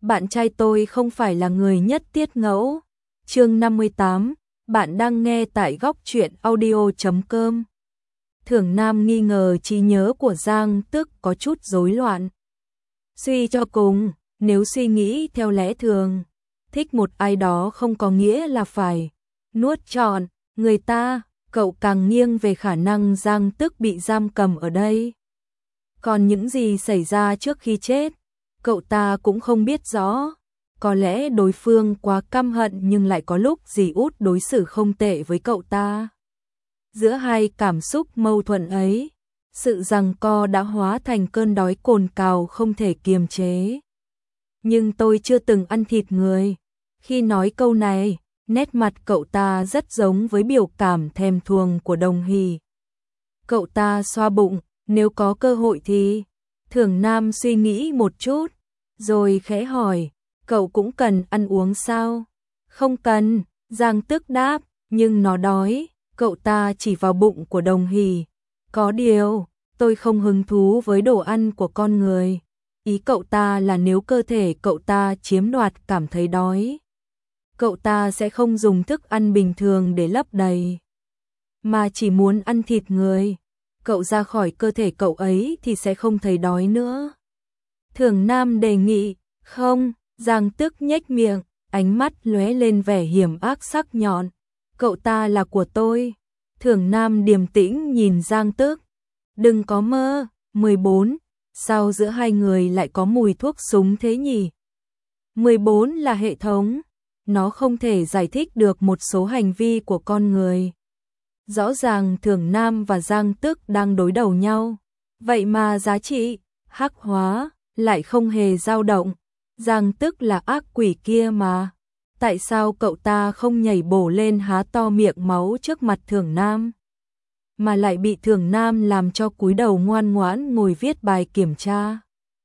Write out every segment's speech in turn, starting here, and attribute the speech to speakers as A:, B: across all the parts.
A: bạn trai tôi không phải là người nhất tiết ngẫu. Chương 58, bạn đang nghe tại góc truyện audio.com. Thưởng Nam nghi ngờ trí nhớ của Giang Tức có chút rối loạn. Suy cho cùng, nếu suy nghĩ theo lẽ thường, thích một ai đó không có nghĩa là phải nuốt trọn người ta, cậu càng nghiêng về khả năng Giang Tức bị giam cầm ở đây. Còn những gì xảy ra trước khi chết, cậu ta cũng không biết rõ. Có lẽ đối phương quá căm hận nhưng lại có lúc dì út đối xử không tệ với cậu ta. Giữa hai cảm xúc mâu thuẫn ấy, sự giằng co đã hóa thành cơn đói cồn cào không thể kiềm chế. Nhưng tôi chưa từng ăn thịt người. Khi nói câu này, nét mặt cậu ta rất giống với biểu cảm thèm thuồng của Đồng Hỷ. Cậu ta xoa bụng, nếu có cơ hội thì... Thưởng Nam suy nghĩ một chút, rồi khẽ hỏi, cậu cũng cần ăn uống sao? Không cần, Giang Tức đáp, nhưng nó đói. Cậu ta chỉ vào bụng của Đồng Hỷ. Có điều, tôi không hứng thú với đồ ăn của con người. Ý cậu ta là nếu cơ thể cậu ta chiếm đoạt cảm thấy đói, cậu ta sẽ không dùng thức ăn bình thường để lấp đầy, mà chỉ muốn ăn thịt người. Cậu ra khỏi cơ thể cậu ấy thì sẽ không thấy đói nữa. Thưởng Nam đề nghị, không. Giang Tức nhếch miệng, ánh mắt lóe lên vẻ hiểm ác sắc nhọn. Cậu ta là của tôi. Thưởng Nam điềm tĩnh nhìn Giang Tức. Đừng có mơ. 14. Sao giữa hai người lại có mùi thuốc súng thế nhỉ? 14 là hệ thống. Nó không thể giải thích được một số hành vi của con người. Rõ ràng Thưởng Nam và Giang Tức đang đối đầu nhau. Vậy mà giá trị, hắc hóa, lại không hề dao động. Giang Tức là ác quỷ kia mà. Tại sao cậu ta không nhảy bổ lên há to miệng máu trước mặt Thưởng Nam, mà lại bị Thưởng Nam làm cho cúi đầu ngoan ngoãn ngồi viết bài kiểm tra?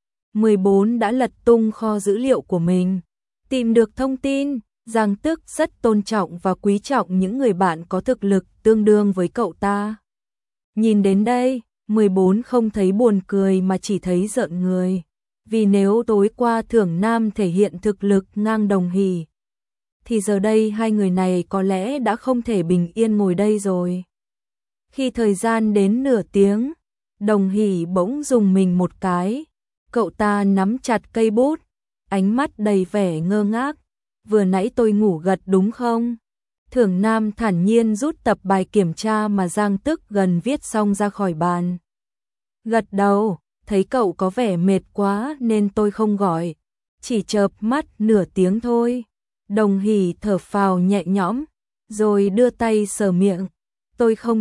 A: 14 đã lật tung kho dữ liệu của mình, tìm được thông tin. Giang Tức rất tôn trọng và quý trọng những người bạn có thực lực tương đương với cậu ta. Nhìn đến đây, 14 không thấy buồn cười mà chỉ thấy rợn người. Vì nếu tối qua Thưởng Nam thể hiện thực lực ngang Đồng Hỷ, thì giờ đây hai người này có lẽ đã không thể bình yên ngồi đây rồi. Khi thời gian đến nửa tiếng, Đồng Hỷ bỗng rùng mình một cái. Cậu ta nắm chặt cây bút, ánh mắt đầy vẻ ngơ ngác. Vừa nãy tôi ngủ gật đúng không? Thưởng Nam thản nhiên rút tập bài kiểm tra mà Giang Tức gần viết xong ra khỏi bàn. Gật đầu, thấy cậu có vẻ mệt quá nên tôi không gọi. Chỉ chợp mắt nửa tiếng thôi. Đồng Hỷ thở phào nhẹ nhõm, rồi đưa tay sờ miệng. Tôi không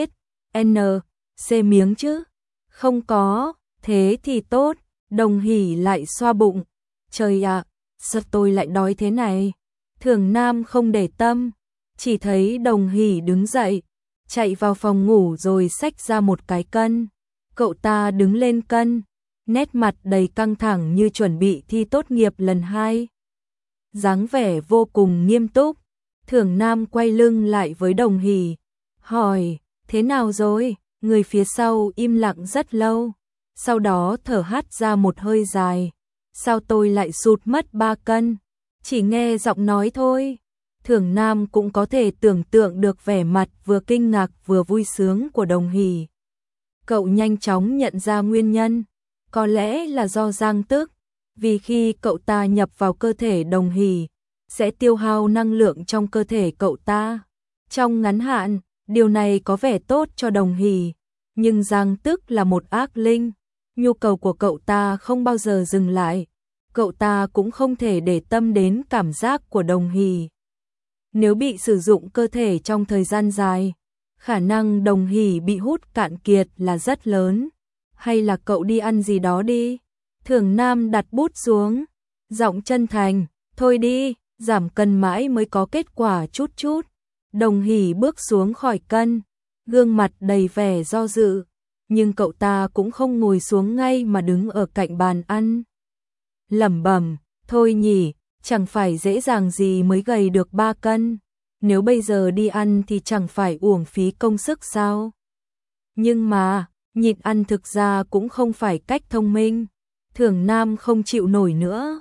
A: C miếng chứ? Không có, thế thì tốt. Đồng Hỷ lại xoa bụng. Trời ạ, sao tôi lại đói thế này? Thưởng Nam không để tâm, chỉ thấy Đồng Hỷ đứng dậy, chạy vào phòng ngủ rồi xách ra một cái cân. Cậu ta đứng lên cân, nét mặt đầy căng thẳng như chuẩn bị thi tốt nghiệp lần 2. Dáng vẻ vô cùng nghiêm túc. Thưởng Nam quay lưng lại với Đồng Hỷ, hỏi, thế nào rồi? Người phía sau im lặng rất lâu, sau đó thở hắt ra một hơi dài. Sao tôi lại sụt mất 3 cân? Chỉ nghe giọng nói thôi. Thưởng Nam cũng có thể tưởng tượng được vẻ mặt vừa kinh ngạc vừa vui sướng của Đồng Hỷ. Cậu nhanh chóng nhận ra nguyên nhân, có lẽ là do Giang Tức, vì khi cậu ta nhập vào cơ thể Đồng Hỷ, sẽ tiêu hao năng lượng trong cơ thể cậu ta. Trong ngắn hạn, điều này có vẻ tốt cho Đồng Hỷ, nhưng Giang Tức là một ác linh, nhu cầu của cậu ta không bao giờ dừng lại. Cậu ta cũng không thể để tâm đến cảm giác của Đồng Hỷ. Nếu bị sử dụng cơ thể trong thời gian dài, khả năng Đồng Hỷ bị hút cạn kiệt là rất lớn. Hay là cậu đi ăn gì đó đi? Thưởng Nam đặt bút xuống, giọng chân thành, thôi đi, giảm cân mãi mới có kết quả chút chút. Đồng Hỷ bước xuống khỏi cân, gương mặt đầy vẻ do dự, nhưng cậu ta cũng không ngồi xuống ngay mà đứng ở cạnh bàn ăn. Lẩm bẩm, thôi nhỉ, chẳng phải dễ dàng gì mới gầy được 3 cân. Nếu bây giờ đi ăn thì chẳng phải uổng phí công sức sao? Nhưng mà, nhịn ăn thực ra cũng không phải cách thông minh. Thưởng Nam không chịu nổi nữa.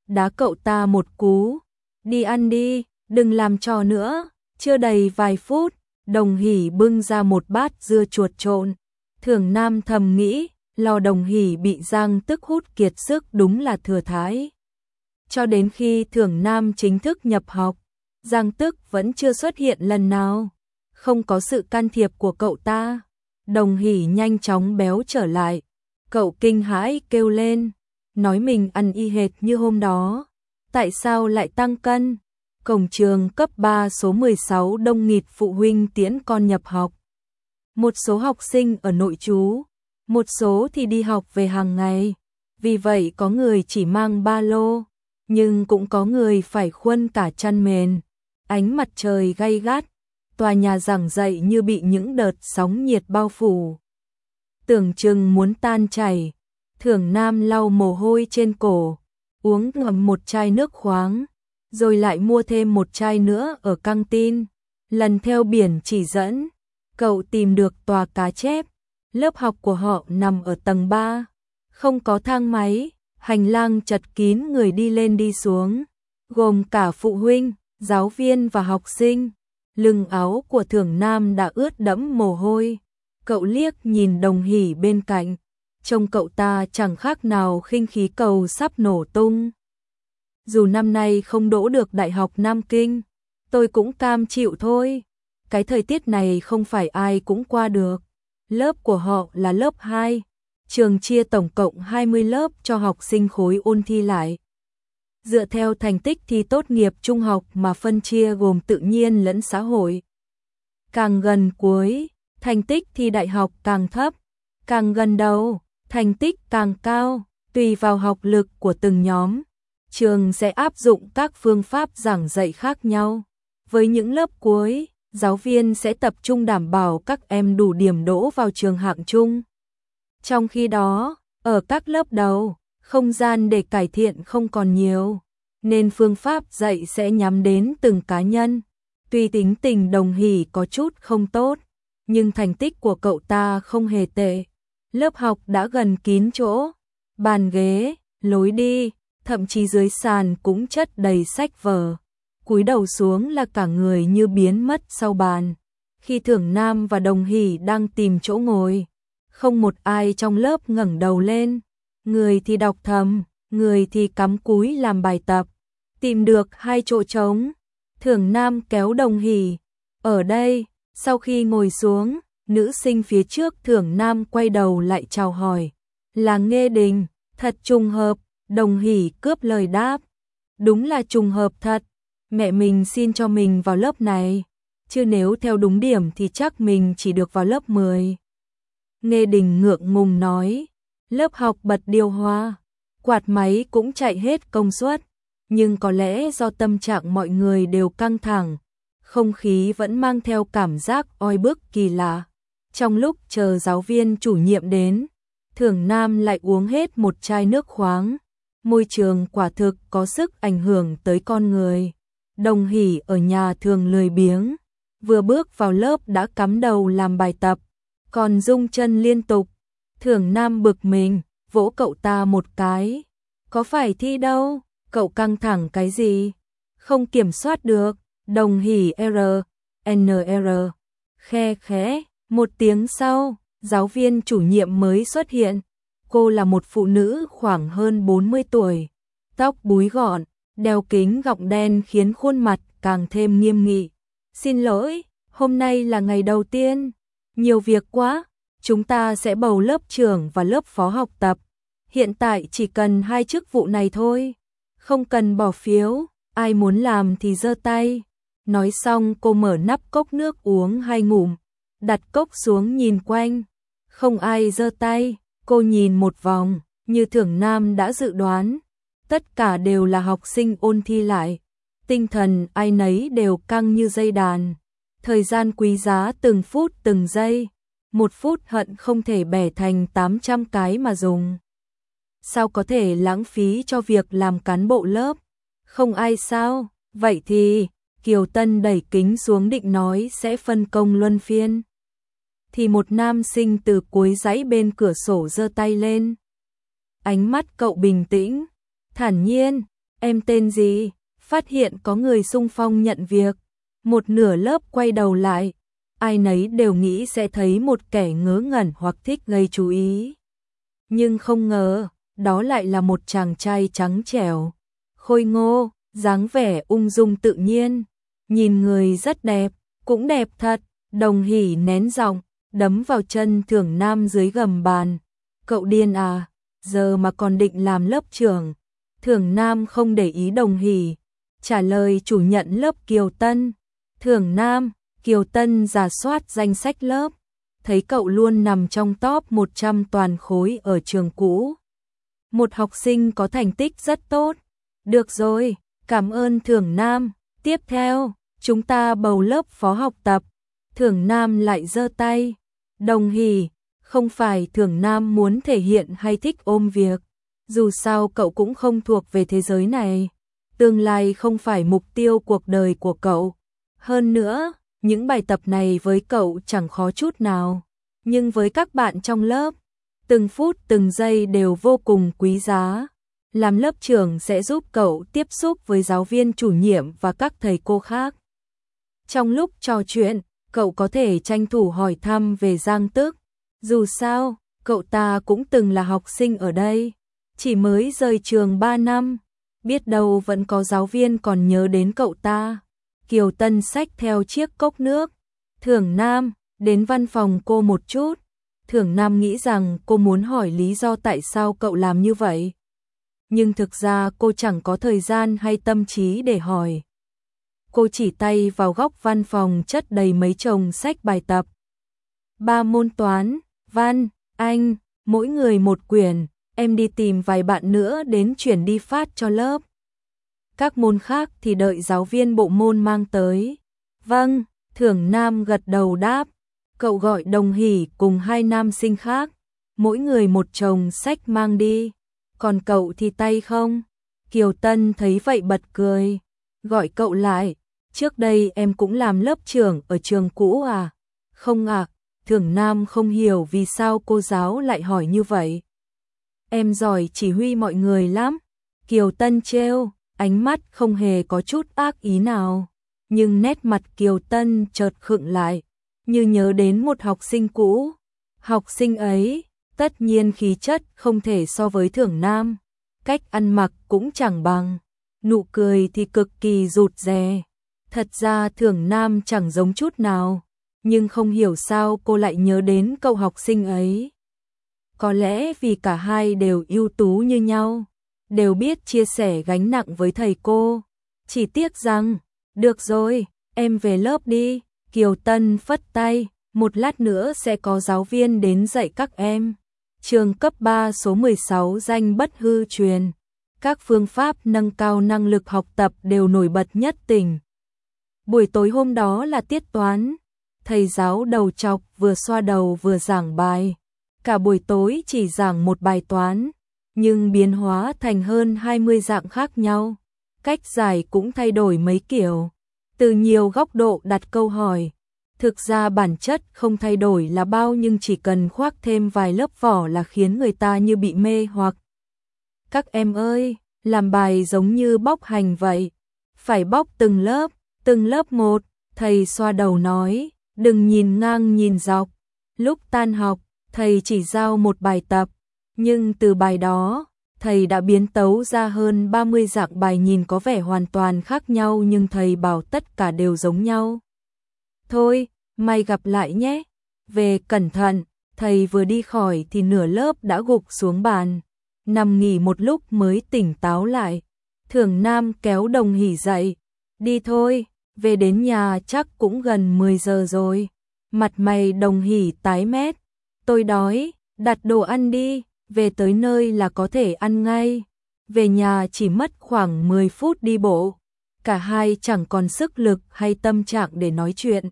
A: đá cậu ta một cú. Đi ăn đi, đừng làm trò nữa. Chưa đầy vài phút, Đồng Hỷ bưng ra một bát dưa chuột trộn. Thưởng Nam thầm nghĩ, lo Đồng Hỷ bị Giang Tức hút kiệt sức đúng là thừa thãi. Cho đến khi Thưởng Nam chính thức nhập học, Giang Tức vẫn chưa xuất hiện lần nào. Không có sự can thiệp của cậu ta, Đồng Hỷ nhanh chóng béo trở lại. Cậu kinh hãi kêu lên, nói mình ăn y hệt như hôm đó. Tại sao lại tăng cân? Cổng trường cấp 3 số 16 đông nghịt phụ huynh tiễn con nhập học. Một số học sinh ở nội trú, một số thì đi học về hàng ngày. Vì vậy có người chỉ mang ba lô, nhưng cũng có người phải khuân cả chăn mền. Ánh mặt trời gay gắt, tòa nhà giảng dạy như bị những đợt sóng nhiệt bao phủ. Tưởng chừng muốn tan chảy, Thưởng Nam lau mồ hôi trên cổ, uống ngụm một chai nước khoáng, rồi lại mua thêm một chai nữa ở căng tin. Lần theo biển chỉ dẫn, cậu tìm được tòa cá chép. Lớp học của họ nằm ở tầng 3, không có thang máy, hành lang chật kín người đi lên đi xuống, gồm cả phụ huynh, giáo viên và học sinh. Lưng áo của Thưởng Nam đã ướt đẫm mồ hôi. Cậu liếc nhìn Đồng Hỷ bên cạnh, trông cậu ta chẳng khác nào khinh khí cầu sắp nổ tung. Dù năm nay không đỗ được Đại học Nam Kinh, tôi cũng cam chịu thôi. Cái thời tiết này không phải ai cũng qua được. Lớp của họ là lớp 2. Trường chia tổng cộng 20 lớp cho học sinh khối ôn thi lại. Dựa theo thành tích thi tốt nghiệp trung học mà phân chia gồm tự nhiên lẫn xã hội. Càng gần cuối, thành tích thi đại học càng thấp, càng gần đầu, thành tích càng cao, tùy vào học lực của từng nhóm. Trường sẽ áp dụng các phương pháp giảng dạy khác nhau. Với những lớp cuối, giáo viên sẽ tập trung đảm bảo các em đủ điểm đỗ vào trường hạng chung. Trong khi đó, ở các lớp đầu, không gian để cải thiện không còn nhiều, nên phương pháp dạy sẽ nhắm đến từng cá nhân. Tuy tính tình Đồng Hỷ có chút không tốt, nhưng thành tích của cậu ta không hề tệ. Lớp học đã gần kín chỗ, bàn ghế, lối đi, thậm chí dưới sàn cũng chất đầy sách vở. Cúi đầu xuống là cả người như biến mất sau bàn. Khi Thưởng Nam và Đồng Hỷ đang tìm chỗ ngồi, không một ai trong lớp ngẩng đầu lên. Người thì đọc thầm, người thì cắm cúi làm bài tập. Tìm được 2 chỗ trống, Thưởng Nam kéo Đồng Hỷ. Ở đây, sau khi ngồi xuống, nữ sinh phía trước Thưởng Nam quay đầu lại chào hỏi. Là Nghê Đình, thật trùng hợp. Đồng Hỷ cướp lời đáp. Đúng là trùng hợp thật. Mẹ mình xin cho mình vào lớp này, chứ nếu theo đúng điểm thì chắc mình chỉ được vào lớp 10. Nghê Đình ngượng ngùng nói. Lớp học bật điều hòa, quạt máy cũng chạy hết công suất, nhưng có lẽ do tâm trạng mọi người đều căng thẳng, không khí vẫn mang theo cảm giác oi bức kỳ lạ. Trong lúc chờ giáo viên chủ nhiệm đến, Thưởng Nam lại uống hết một chai nước khoáng. Môi trường quả thực có sức ảnh hưởng tới con người. Đồng Hỷ ở nhà thường lười biếng, vừa bước vào lớp đã cắm đầu làm bài tập, còn rung chân liên tục. Thưởng Nam bực mình, vỗ cậu ta một cái. Có phải thi đâu, cậu căng thẳng cái gì? Không kiểm soát được. Đồng Hỷ NR. Khe khẽ, một tiếng sau, giáo viên chủ nhiệm mới xuất hiện. Cô là một phụ nữ khoảng hơn 40 tuổi, tóc búi gọn, đeo kính gọng đen khiến khuôn mặt càng thêm nghiêm nghị. Xin lỗi, hôm nay là ngày đầu tiên, nhiều việc quá, chúng ta sẽ bầu lớp trưởng và lớp phó học tập. Hiện tại chỉ cần 2 chức vụ này thôi, không cần bỏ phiếu, ai muốn làm thì giơ tay. Nói xong cô mở nắp cốc nước uống 2 ngụm, đặt cốc xuống nhìn quanh, không ai giơ tay. Cô nhìn một vòng, như Thưởng Nam đã dự đoán, tất cả đều là học sinh ôn thi lại. Tinh thần ai nấy đều căng như dây đàn. Thời gian quý giá từng phút từng giây, 1 phút hận không thể bẻ thành 800 cái mà dùng. Sao có thể lãng phí cho việc làm cán bộ lớp? Không ai sao? Vậy thì, Kiều Tân đẩy kính xuống định nói sẽ phân công luân phiên. Thì một nam sinh từ cuối dãy bên cửa sổ giơ tay lên. Ánh mắt cậu bình tĩnh, thản nhiên, Em tên gì? Phát hiện có người xung phong nhận việc. Một nửa lớp quay đầu lại. Ai nấy đều nghĩ sẽ thấy một kẻ ngớ ngẩn hoặc thích gây chú ý. Nhưng không ngờ, đó lại là một chàng trai trắng trẻo, khôi ngô, dáng vẻ ung dung tự nhiên. Nhìn người rất đẹp, cũng đẹp thật. Đồng Hỷ nén giọng, đấm vào chân Thưởng Nam dưới gầm bàn. Cậu điên à, giờ mà còn định làm lớp trưởng. Thưởng Nam không để ý Đồng Hỷ, trả lời chủ nhận lớp Kiều Tân. Thưởng Nam, Kiều Tân rà soát danh sách lớp, thấy cậu luôn nằm trong top 100 toàn khối ở trường cũ. Một học sinh có thành tích rất tốt. Được rồi, cảm ơn Thưởng Nam. Tiếp theo, chúng ta bầu lớp phó học tập. Thưởng Nam lại giơ tay. Đồng Hỷ, không phải Thưởng Nam muốn thể hiện hay thích ôm việc. Dù sao cậu cũng không thuộc về thế giới này. Tương lai không phải mục tiêu cuộc đời của cậu. Hơn nữa, những bài tập này với cậu chẳng khó chút nào. Nhưng với các bạn trong lớp, từng phút từng giây đều vô cùng quý giá. Làm lớp trưởng sẽ giúp cậu tiếp xúc với giáo viên chủ nhiệm và các thầy cô khác. Trong lúc trò chuyện, cậu có thể tranh thủ hỏi thăm về Giang Tức. Dù sao, cậu ta cũng từng là học sinh ở đây. Chỉ mới rời trường 3 năm, biết đâu vẫn có giáo viên còn nhớ đến cậu ta. Kiều Tân xách theo chiếc cốc nước. Thưởng Nam, đến văn phòng cô một chút. Thưởng Nam nghĩ rằng cô muốn hỏi lý do tại sao cậu làm như vậy. Nhưng thực ra cô chẳng có thời gian hay tâm trí để hỏi. Cô chỉ tay vào góc văn phòng chất đầy mấy chồng sách bài tập. 3 môn toán, văn, Anh, mỗi người một quyển. Em đi tìm vài bạn nữa đến chuyển đi phát cho lớp. Các môn khác thì đợi giáo viên bộ môn mang tới. Vâng, Thưởng Nam gật đầu đáp. Cậu gọi Đồng Hỷ cùng 2 nam sinh khác, mỗi người một chồng sách mang đi. Còn cậu thì tay không? Kiều Tân thấy vậy bật cười, gọi cậu lại. Trước đây em cũng làm lớp trưởng ở trường cũ à? Không ạ. Thưởng Nam không hiểu vì sao cô giáo lại hỏi như vậy. Em giỏi chỉ huy mọi người lắm. Kiều Tân trêu, ánh mắt không hề có chút ác ý nào. Nhưng nét mặt Kiều Tân chợt khựng lại, như nhớ đến một học sinh cũ. Học sinh ấy, tất nhiên khí chất không thể so với Thưởng Nam. Cách ăn mặc cũng chẳng bằng. Nụ cười thì cực kỳ rụt rè. Thật ra Thưởng Nam chẳng giống chút nào. Nhưng không hiểu sao cô lại nhớ đến cậu học sinh ấy. Có lẽ vì cả hai đều ưu tú như nhau, đều biết chia sẻ gánh nặng với thầy cô. Chỉ tiếc rằng, được rồi, em về lớp đi. Kiều Tân phất tay, một lát nữa sẽ có giáo viên đến dạy các em. Trường cấp 3 số 16 danh bất hư truyền. Các phương pháp nâng cao năng lực học tập đều nổi bật nhất tỉnh. Buổi tối hôm đó là tiết toán. Thầy giáo đầu chọc vừa xoa đầu vừa giảng bài. Cả buổi tối chỉ giảng một bài toán, nhưng biến hóa thành hơn 20 dạng khác nhau. Cách giải cũng thay đổi mấy kiểu, từ nhiều góc độ đặt câu hỏi. Thực ra bản chất không thay đổi là bao, nhưng chỉ cần khoác thêm vài lớp vỏ là khiến người ta như bị mê hoặc. Các em ơi, làm bài giống như bóc hành vậy. Phải bóc từng lớp một. Thầy xoa đầu nói, đừng nhìn ngang nhìn dọc. Lúc tan học, thầy chỉ giao một bài tập, nhưng từ bài đó, thầy đã biến tấu ra hơn 30 dạng bài nhìn có vẻ hoàn toàn khác nhau, nhưng thầy bảo tất cả đều giống nhau. Thôi, may gặp lại nhé. Về cẩn thận. Thầy vừa đi khỏi thì nửa lớp đã gục xuống bàn, nằm nghỉ một lúc mới tỉnh táo lại. Thưởng Nam kéo Đồng Hỷ dậy. Đi thôi, về đến nhà chắc cũng gần 10 giờ rồi. Mặt mày Đồng Hỷ tái mét. Tôi đói, đặt đồ ăn đi, về tới nơi là có thể ăn ngay. Về nhà chỉ mất khoảng 10 phút đi bộ. Cả hai chẳng còn sức lực hay tâm trạng để nói chuyện.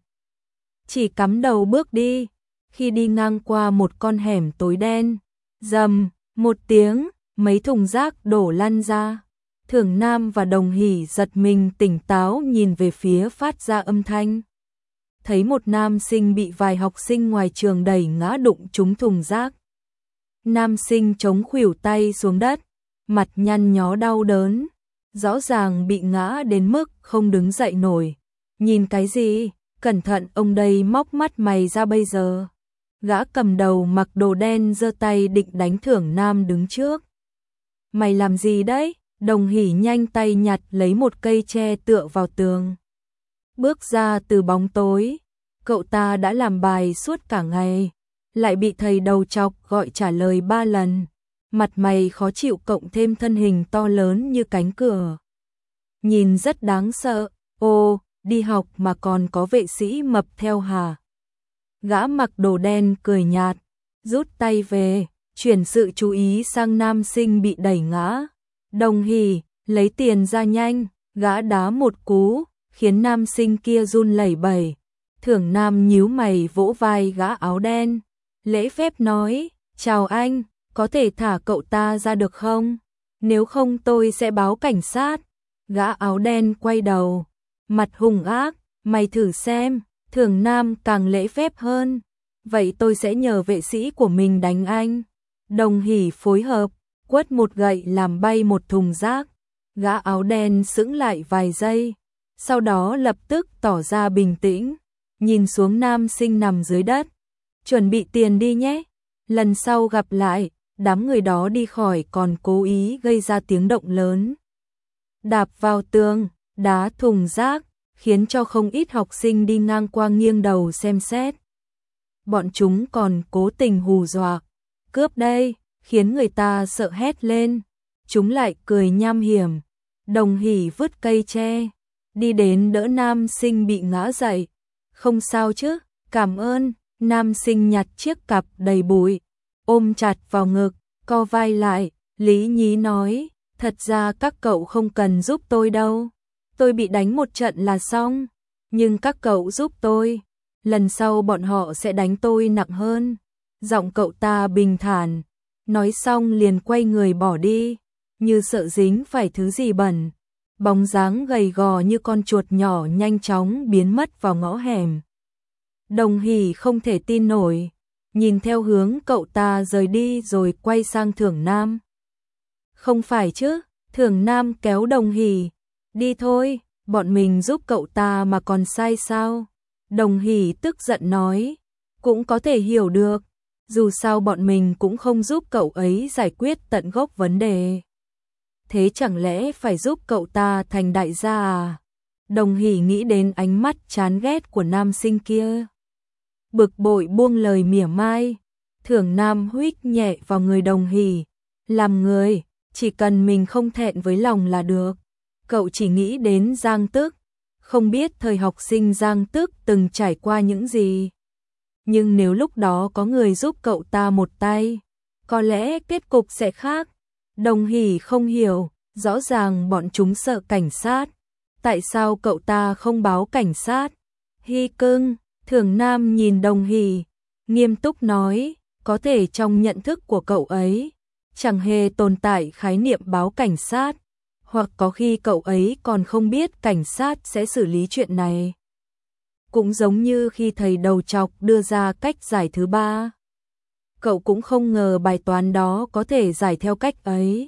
A: Chỉ cắm đầu bước đi. Khi đi ngang qua một con hẻm tối đen, rầm một tiếng, mấy thùng rác đổ lăn ra. Thưởng Nam và Đồng Hỷ giật mình tỉnh táo nhìn về phía phát ra âm thanh. Thấy một nam sinh bị vài học sinh ngoài trường đẩy ngã đụng trúng thùng rác. Nam sinh chống khuỷu tay xuống đất, mặt nhăn nhó đau đớn. rõ ràng bị ngã đến mức không đứng dậy nổi. Nhìn cái gì? Cẩn thận ông đây móc mắt mày ra bây giờ. Gã cầm đầu mặc đồ đen giơ tay định đánh Thưởng Nam đứng trước. Mày làm gì đấy? Đồng Hỷ nhanh tay nhặt lấy một cây tre tựa vào tường. Bước ra từ bóng tối, cậu ta đã làm bài suốt cả ngày, lại bị thầy đầu chọc gọi trả lời 3 lần. Mặt mày khó chịu cộng thêm thân hình to lớn như cánh cửa. Nhìn rất đáng sợ. Ô, đi học mà còn có vệ sĩ mập theo hả? Gã mặc đồ đen cười nhạt, rút tay về, chuyển sự chú ý sang nam sinh bị đẩy ngã. Đồng Hỷ, lấy tiền ra nhanh. Gã đá một cú, khiến nam sinh kia run lẩy bẩy. Thưởng Nam nhíu mày vỗ vai gã áo đen, lễ phép nói, chào anh, có thể thả cậu ta ra được không? Nếu không tôi sẽ báo cảnh sát. Gã áo đen quay đầu, mặt hung ác, mày thử xem. Thưởng Nam càng lễ phép hơn, vậy tôi sẽ nhờ vệ sĩ của mình đánh anh. Đồng Hỷ phối hợp, quất một gậy làm bay một thùng rác. Gã áo đen sững lại vài giây, sau đó lập tức tỏ ra bình tĩnh, nhìn xuống nam sinh nằm dưới đất. Chuẩn bị tiền đi nhé, lần sau gặp lại. Đám người đó đi khỏi còn cố ý gây ra tiếng động lớn. Đạp vào tường, đá thùng rác, khiến cho không ít học sinh đi ngang qua nghiêng đầu xem xét. Bọn chúng còn cố tình hù dọa, cướp đây, khiến người ta sợ hét lên. Chúng lại cười nham hiểm. Đồng Hỷ vứt cây tre, đi đến đỡ nam sinh bị ngã dậy. Không sao chứ, cảm ơn. Nam sinh nhặt chiếc cặp đầy bụi, ôm chặt vào ngực, co vai lại. Lý nhí nói, thật ra các cậu không cần giúp tôi đâu. Tôi bị đánh một trận là xong. Nhưng các cậu giúp tôi, lần sau bọn họ sẽ đánh tôi nặng hơn. Giọng cậu ta bình thản, nói xong liền quay người bỏ đi, như sợ dính phải thứ gì bẩn. Bóng dáng gầy gò như con chuột nhỏ nhanh chóng biến mất vào ngõ hẻm. Đồng Hỷ không thể tin nổi, nhìn theo hướng cậu ta rời đi rồi quay sang Thưởng Nam. Không phải chứ? Thưởng Nam kéo Đồng Hỷ, đi thôi, bọn mình giúp cậu ta mà còn sai sao? Đồng Hỷ tức giận nói, cũng có thể hiểu được, dù sao bọn mình cũng không giúp cậu ấy giải quyết tận gốc vấn đề. Thế chẳng lẽ phải giúp cậu ta thành đại gia à? Đồng Hỷ nghĩ đến ánh mắt chán ghét của nam sinh kia, bực bội buông lời mỉa mai. Thưởng Nam huých nhẹ vào người Đồng Hỷ, làm người, chỉ cần mình không thẹn với lòng là được. Cậu chỉ nghĩ đến Giang Tức, không biết thời học sinh Giang Tức từng trải qua những gì. Nhưng nếu lúc đó có người giúp cậu ta một tay, có lẽ kết cục sẽ khác. Đồng Hỷ không hiểu, rõ ràng bọn chúng sợ cảnh sát, tại sao cậu ta không báo cảnh sát? Hy cưng, Thưởng Nam nhìn Đồng Hỷ, nghiêm túc nói, có thể trong nhận thức của cậu ấy chẳng hề tồn tại khái niệm báo cảnh sát, hoặc có khi cậu ấy còn không biết cảnh sát sẽ xử lý chuyện này. Cũng giống như khi thầy đầu chọc đưa ra cách giải thứ 3. Cậu cũng không ngờ bài toán đó có thể giải theo cách ấy.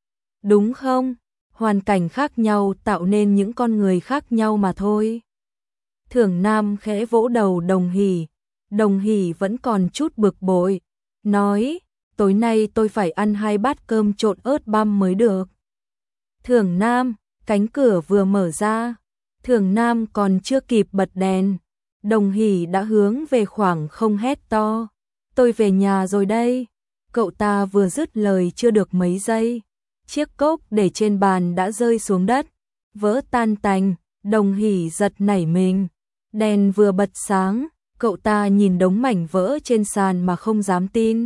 A: Đúng không? Hoàn cảnh khác nhau tạo nên những con người khác nhau mà thôi. Thưởng Nam khẽ vỗ đầu Đồng Hỷ. Đồng Hỷ vẫn còn chút bực bội, nói, tối nay tôi phải ăn 2 bát cơm trộn ớt băm mới được. Thưởng Nam, cánh cửa vừa mở ra, Thưởng Nam còn chưa kịp bật đèn, Đồng Hỷ đã hướng về khoảng không hét to, tôi về nhà rồi đây. Cậu ta vừa dứt lời chưa được mấy giây, chiếc cốc để trên bàn đã rơi xuống đất, vỡ tan tành. Đồng Hỷ giật nảy mình, đèn vừa bật sáng, cậu ta nhìn đống mảnh vỡ trên sàn mà không dám tin.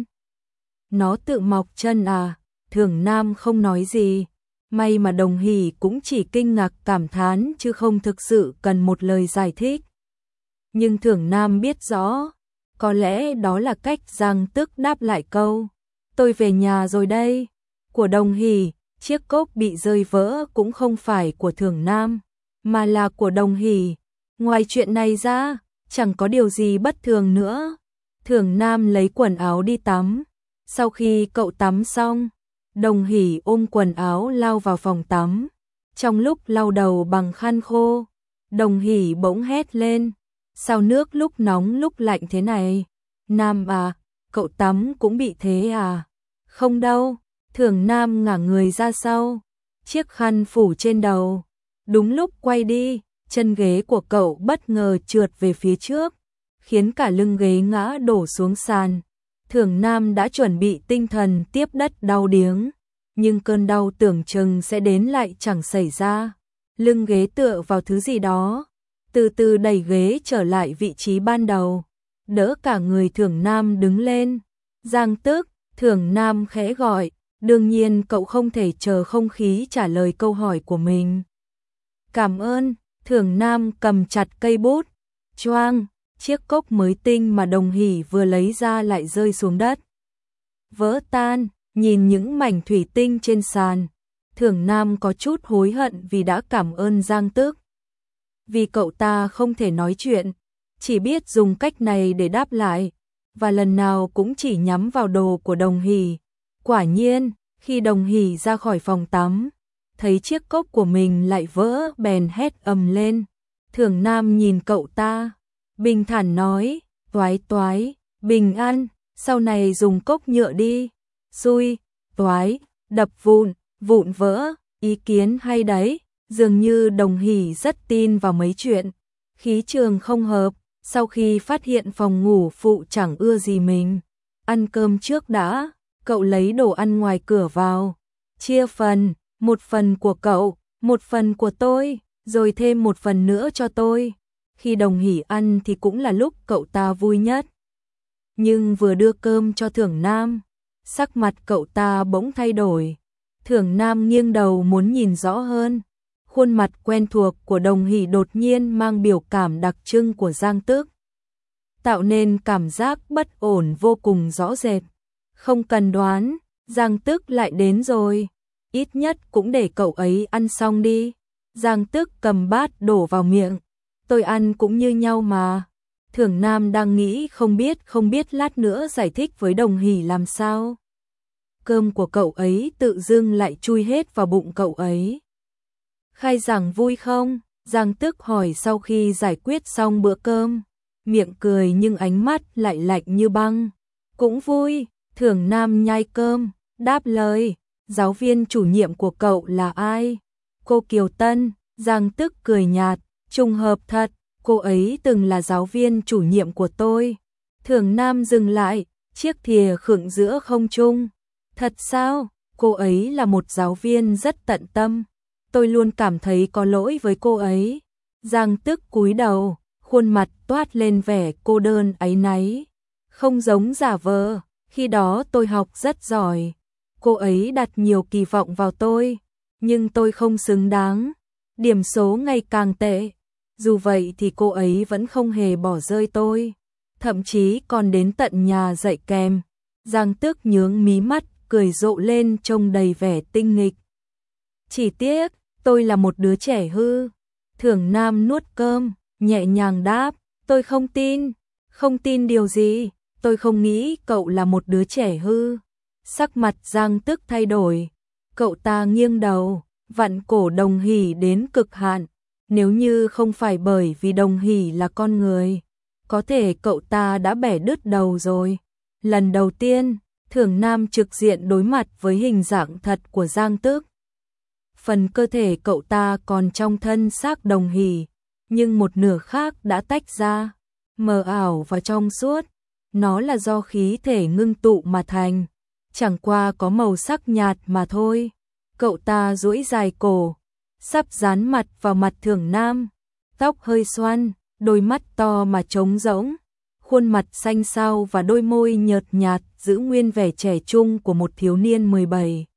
A: Nó tự mọc chân à? Thưởng Nam không nói gì, may mà Đồng Hỷ cũng chỉ kinh ngạc cảm thán chứ không thực sự cần một lời giải thích. Nhưng Thưởng Nam biết rõ, có lẽ đó là cách Giang Tức đáp lại câu, tôi về nhà rồi đây, của Đồng Hỷ. Chiếc cốc bị rơi vỡ cũng không phải của Thưởng Nam, mà là của Đồng Hỷ. Ngoài chuyện này ra, chẳng có điều gì bất thường nữa. Thưởng Nam lấy quần áo đi tắm. Sau khi cậu tắm xong, Đồng Hỷ ôm quần áo lao vào phòng tắm. Trong lúc lau đầu bằng khăn khô, Đồng Hỷ bỗng hét lên, sao nước lúc nóng lúc lạnh thế này? Nam à, cậu tắm cũng bị thế à? Không đâu, Thường Nam ngả người ra sau, chiếc khăn phủ trên đầu. Đúng lúc quay đi, chân ghế của cậu bất ngờ trượt về phía trước, khiến cả lưng ghế ngã đổ xuống sàn. Thường Nam đã chuẩn bị tinh thần tiếp đất đau điếng, nhưng cơn đau tưởng chừng sẽ đến lại chẳng xảy ra. Lưng ghế tựa vào thứ gì đó, từ từ đẩy ghế trở lại vị trí ban đầu, đỡ cả người Thường Nam đứng lên. Giang Tức, Thường Nam khẽ gọi, đương nhiên cậu không thể chờ không khí trả lời câu hỏi của mình. Cảm ơn, Thường Nam cầm chặt cây bút, choang, chiếc cốc mới tinh mà Đồng Hỷ vừa lấy ra lại rơi xuống đất. Vỡ tan, nhìn những mảnh thủy tinh trên sàn, Thường Nam có chút hối hận vì đã cảm ơn Giang Tức. Vì cậu ta không thể nói chuyện, chỉ biết dùng cách này để đáp lại, và lần nào cũng chỉ nhắm vào đồ của Đồng Hỷ. Quả nhiên, khi Đồng Hỷ ra khỏi phòng tắm, thấy chiếc cốc của mình lại vỡ bèn hét ầm lên. Thường Nam nhìn cậu ta, bình thản nói, toái toái, bình an, sau này dùng cốc nhựa đi. Xui, toái, đập vụn, vụn vỡ, ý kiến hay đấy. Dường như Đồng Hỷ rất tin vào mấy chuyện. Khí trường không hợp, sau khi phát hiện phòng ngủ phụ chẳng ưa gì mình. Ăn cơm trước đã, cậu lấy đồ ăn ngoài cửa vào. Chia phần, một phần của cậu, một phần của tôi, rồi thêm một phần nữa cho tôi. Khi Đồng Hỷ ăn thì cũng là lúc cậu ta vui nhất. Nhưng vừa đưa cơm cho Thường Nam, sắc mặt cậu ta bỗng thay đổi. Thường Nam nghiêng đầu muốn nhìn rõ hơn. Khuôn mặt quen thuộc của Đồng Hỷ đột nhiên mang biểu cảm đặc trưng của Giang Tức, tạo nên cảm giác bất ổn vô cùng rõ rệt. Không cần đoán, Giang Tức lại đến rồi. Ít nhất cũng để cậu ấy ăn xong đi. Giang Tức cầm bát đổ vào miệng. Tôi ăn cũng như nhau mà. Thường Nam đang nghĩ không biết lát nữa giải thích với Đồng Hỷ làm sao. Cơm của cậu ấy tự dưng lại chui hết vào bụng cậu ấy. Khai giảng vui không? Giang Tức hỏi sau khi giải quyết xong bữa cơm. Miệng cười nhưng ánh mắt lại lạnh như băng. Cũng vui, Thường Nam nhai cơm, đáp lời. Giáo viên chủ nhiệm của cậu là ai? Cô Kiều Tân. Giang Tức cười nhạt, trùng hợp thật, cô ấy từng là giáo viên chủ nhiệm của tôi. Thường Nam dừng lại, chiếc thìa khựng giữa không trung. Thật sao? Cô ấy là một giáo viên rất tận tâm. Tôi luôn cảm thấy có lỗi với cô ấy. Giang Tức cúi đầu, khuôn mặt toát lên vẻ cô đơn áy náy. Không giống giả vờ, khi đó tôi học rất giỏi. Cô ấy đặt nhiều kỳ vọng vào tôi, nhưng tôi không xứng đáng. Điểm số ngày càng tệ. Dù vậy thì cô ấy vẫn không hề bỏ rơi tôi, thậm chí còn đến tận nhà dạy kèm. Giang Tức nhướng mí mắt, cười rộ lên trông đầy vẻ tinh nghịch. Chỉ tiếc, tôi là một đứa trẻ hư. Thường Nam nuốt cơm, nhẹ nhàng đáp, tôi không tin. Không tin điều gì? Tôi không nghĩ cậu là một đứa trẻ hư. Sắc mặt Giang Tức thay đổi. Cậu ta nghiêng đầu, vặn cổ Đồng Hỷ đến cực hạn. Nếu như không phải bởi vì Đồng Hỷ là con người, có thể cậu ta đã bẻ đứt đầu rồi. Lần đầu tiên, Thường Nam trực diện đối mặt với hình dạng thật của Giang Tức. Phần cơ thể cậu ta còn trong thân xác Đồng Hỷ, nhưng một nửa khác đã tách ra, mờ ảo và trong suốt. Nó là do khí thể ngưng tụ mà thành, chẳng qua có màu sắc nhạt mà thôi. Cậu ta duỗi dài cổ, sắp dán mặt vào mặt Thường Nam, tóc hơi xoăn, đôi mắt to mà trống rỗng, khuôn mặt xanh xao và đôi môi nhợt nhạt giữ nguyên vẻ trẻ trung của một thiếu niên 17,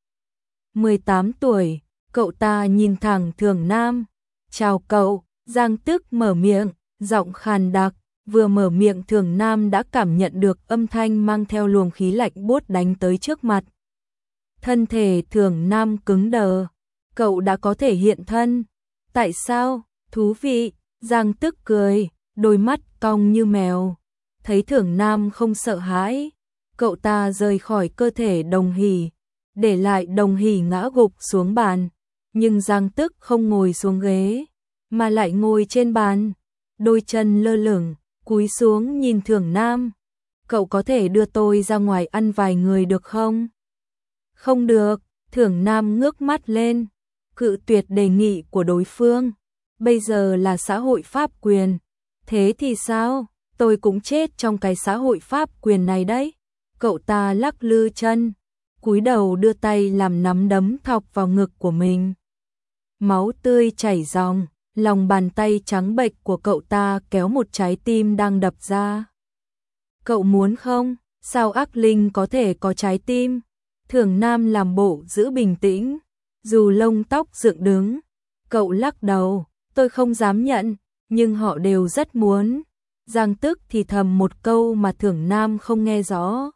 A: 18 tuổi. Cậu ta nhìn thẳng Thường Nam. Chào cậu, Giang Tức mở miệng, giọng khàn đặc. Vừa mở miệng Thường Nam đã cảm nhận được âm thanh mang theo luồng khí lạnh buốt đánh tới trước mặt. Thân thể Thường Nam cứng đờ. Cậu đã có thể hiện thân. Tại sao? Thú vị. Giang Tức cười, đôi mắt cong như mèo. Thấy Thường Nam không sợ hãi, cậu ta rời khỏi cơ thể Đồng Hỷ, để lại Đồng Hỷ ngã gục xuống bàn. Nhưng Giang Tức không ngồi xuống ghế, mà lại ngồi trên bàn, đôi chân lơ lửng, cúi xuống nhìn Thưởng Nam. Cậu có thể đưa tôi ra ngoài ăn vài người được không? Không được, Thưởng Nam ngước mắt lên, cự tuyệt đề nghị của đối phương. Bây giờ là xã hội pháp quyền. Thế thì sao? Tôi cũng chết trong cái xã hội pháp quyền này đấy. Cậu ta lắc lư chân, cúi đầu đưa tay làm nắm đấm thọc vào ngực của mình. Máu tươi chảy ròng, lòng bàn tay trắng bệch của cậu ta kéo một trái tim đang đập ra. Cậu muốn không? Sao ác linh có thể có trái tim? Thưởng Nam làm bộ giữ bình tĩnh, dù lông tóc dựng đứng. Cậu lắc đầu, tôi không dám nhận, nhưng họ đều rất muốn. Giang Tức thì thầm một câu mà Thưởng Nam không nghe rõ.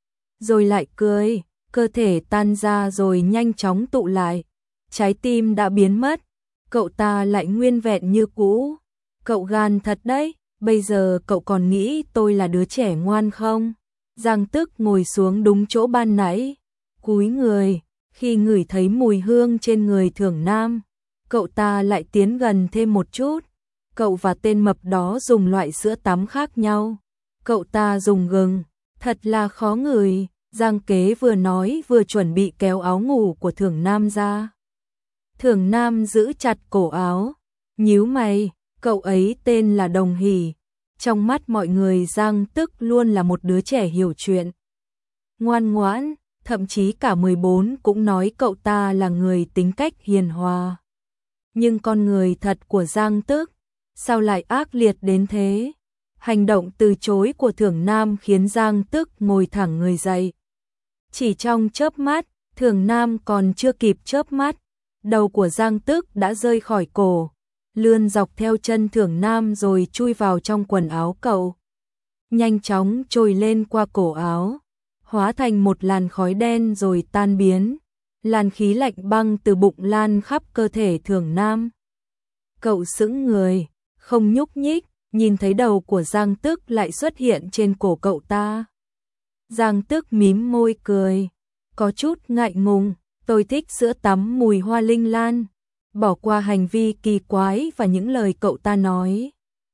A: Rồi lại cười, cơ thể tan ra rồi nhanh chóng tụ lại. Trái tim đã biến mất, cậu ta lại nguyên vẹn như cũ. Cậu gan thật đấy, bây giờ cậu còn nghĩ tôi là đứa trẻ ngoan không? Giang Tức ngồi xuống đúng chỗ ban nãy, cúi người, khi ngửi thấy mùi hương trên người Thưởng Nam, cậu ta lại tiến gần thêm một chút. Cậu và tên mập đó dùng loại sữa tắm khác nhau. Cậu ta dùng gừng, thật là khó ngửi. Giang Kế vừa nói vừa chuẩn bị kéo áo ngủ của Thưởng Nam ra. Thưởng Nam giữ chặt cổ áo, nhíu mày, cậu ấy tên là Đồng Hỷ. Trong mắt mọi người Giang Tức luôn là một đứa trẻ hiểu chuyện, ngoan ngoãn, thậm chí cả 14 cũng nói cậu ta là người tính cách hiền hòa. Nhưng con người thật của Giang Tức, sao lại ác liệt đến thế? Hành động từ chối của Thưởng Nam khiến Giang Tức ngồi thẳng người dậy. Chỉ trong chớp mắt, Thưởng Nam còn chưa kịp chớp mắt, đầu của Giang Tức đã rơi khỏi cổ, lươn dọc theo chân Thưởng Nam rồi chui vào trong quần áo cậu. Nhanh chóng trồi lên qua cổ áo, hóa thành một làn khói đen rồi tan biến. Làn khí lạnh băng từ bụng lan khắp cơ thể Thưởng Nam. Cậu sững người, không nhúc nhích, nhìn thấy đầu của Giang Tức lại xuất hiện trên cổ cậu ta. Giang Tức mím môi cười, có chút ngại ngùng, tôi thích sữa tắm mùi hoa linh lan. Bỏ qua hành vi kỳ quái và những lời cậu ta nói.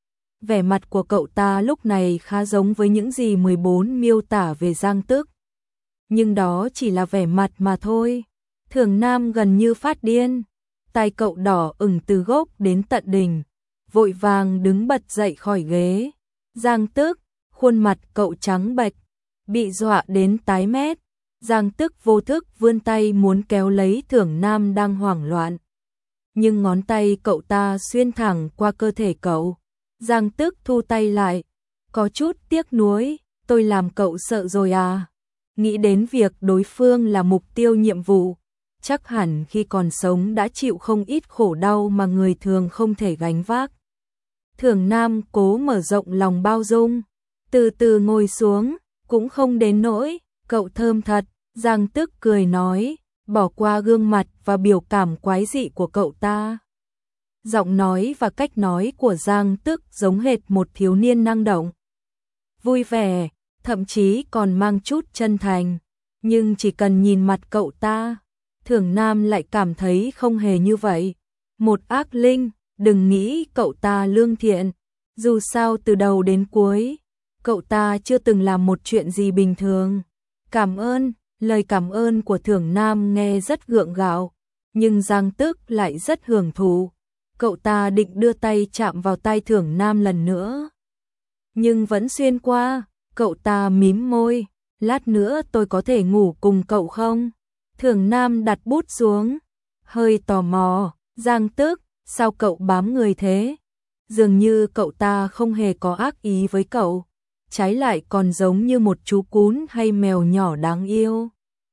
A: Vẻ mặt của cậu ta lúc này khá giống với những gì 14 miêu tả về Giang Tức. Nhưng đó chỉ là vẻ mặt mà thôi. Thưởng Nam gần như phát điên, tai cậu đỏ ửng từ gốc đến tận đỉnh, vội vàng đứng bật dậy khỏi ghế. Giang Tức, khuôn mặt cậu trắng bệch, bị dọa đến tái mét. Giang Tức vô thức vươn tay muốn kéo lấy Thưởng Nam đang hoảng loạn. Nhưng ngón tay cậu ta xuyên thẳng qua cơ thể cậu. Giang Tức thu tay lại, có chút tiếc nuối, tôi làm cậu sợ rồi à? Nghĩ đến việc đối phương là mục tiêu nhiệm vụ, chắc hẳn khi còn sống đã chịu không ít khổ đau mà người thường không thể gánh vác. Thưởng Nam cố mở rộng lòng bao dung, từ từ ngồi xuống, cũng không đến nỗi, cậu thơm thật. Giang Tức cười nói, bỏ qua gương mặt và biểu cảm quái dị của cậu ta. Giọng nói và cách nói của Giang Tức giống hệt một thiếu niên năng động, vui vẻ, thậm chí còn mang chút chân thành. Nhưng chỉ cần nhìn mặt cậu ta, Thưởng Nam lại cảm thấy không hề như vậy. Một ác linh, đừng nghĩ cậu ta lương thiện. Dù sao từ đầu đến cuối, cậu ta chưa từng làm một chuyện gì bình thường. Cảm ơn, lời cảm ơn của Thưởng Nam nghe rất gượng gạo, nhưng Giang Tức lại rất hưởng thụ. Cậu ta định đưa tay chạm vào tay Thưởng Nam lần nữa, nhưng vẫn xuyên qua. Cậu ta mím môi, lát nữa tôi có thể ngủ cùng cậu không? Thưởng Nam đặt bút xuống, hơi tò mò, Giang Tức, sao cậu bám người thế? Dường như cậu ta không hề có ác ý với cậu, trái lại còn giống như một chú cún hay mèo nhỏ đáng yêu.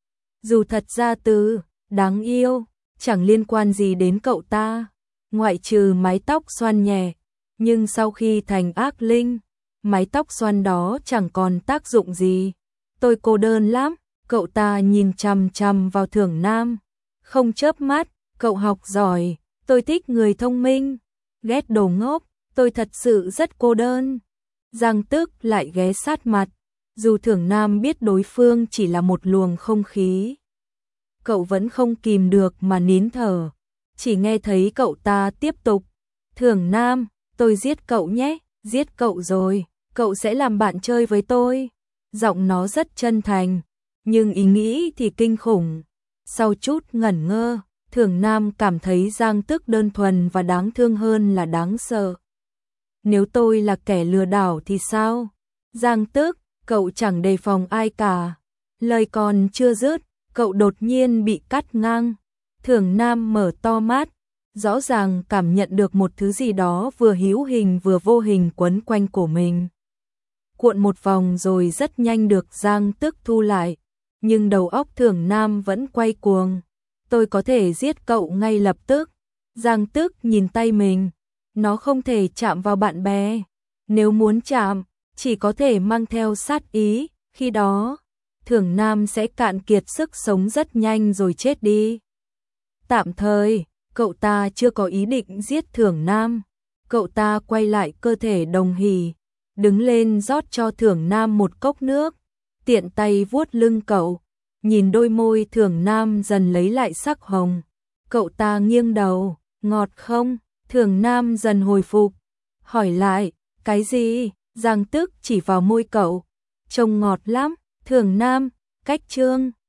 A: Dù thật ra từ đáng yêu chẳng liên quan gì đến cậu ta, ngoại trừ mái tóc xoăn nhẹ, nhưng sau khi thành ác linh, mái tóc xoăn đó chẳng còn tác dụng gì. Tôi cô đơn lắm. Cậu ta nhìn chằm chằm vào Thưởng Nam, không chớp mắt. Cậu học giỏi, tôi thích người thông minh, ghét đồ ngốc, tôi thật sự rất cô đơn. Giang Tức lại ghé sát mặt, dù Thưởng Nam biết đối phương chỉ là một luồng không khí, cậu vẫn không kìm được mà nín thở. chỉ nghe thấy cậu ta tiếp tục, Thường Nam, tôi giết cậu nhé, giết cậu rồi, cậu sẽ làm bạn chơi với tôi. Giọng nó rất chân thành, nhưng ý nghĩ thì kinh khủng. Sau chút ngẩn ngơ, Thường Nam cảm thấy Giang Tức đơn thuần và đáng thương hơn là đáng sợ. Nếu tôi là kẻ lừa đảo thì sao? Giang Tức, cậu chẳng đề phòng ai cả. Lời còn chưa dứt, cậu đột nhiên bị cắt ngang. Thường Nam mở to mắt, rõ ràng cảm nhận được một thứ gì đó vừa hữu hình vừa vô hình quấn quanh cổ mình. Cuộn một vòng rồi rất nhanh được Giang Tức thu lại, nhưng đầu óc Thường Nam vẫn quay cuồng. Tôi có thể giết cậu ngay lập tức. Giang Tức nhìn tay mình, nó không thể chạm vào bạn bè. Nếu muốn chạm, chỉ có thể mang theo sát ý, khi đó, Thường Nam sẽ cạn kiệt sức sống rất nhanh rồi chết đi. Tạm thời, cậu ta chưa có ý định giết Thường Nam. Cậu ta quay lại cơ thể Đồng Hỷ, đứng lên rót cho Thường Nam một cốc nước, tiện tay vuốt lưng cậu, nhìn đôi môi Thường Nam dần lấy lại sắc hồng. Cậu ta nghiêng đầu, ngọt không? Thường Nam dần hồi phục, hỏi lại, cái gì? Giang Tức chỉ vào môi cậu, trông ngọt lắm. Thường Nam, cách chương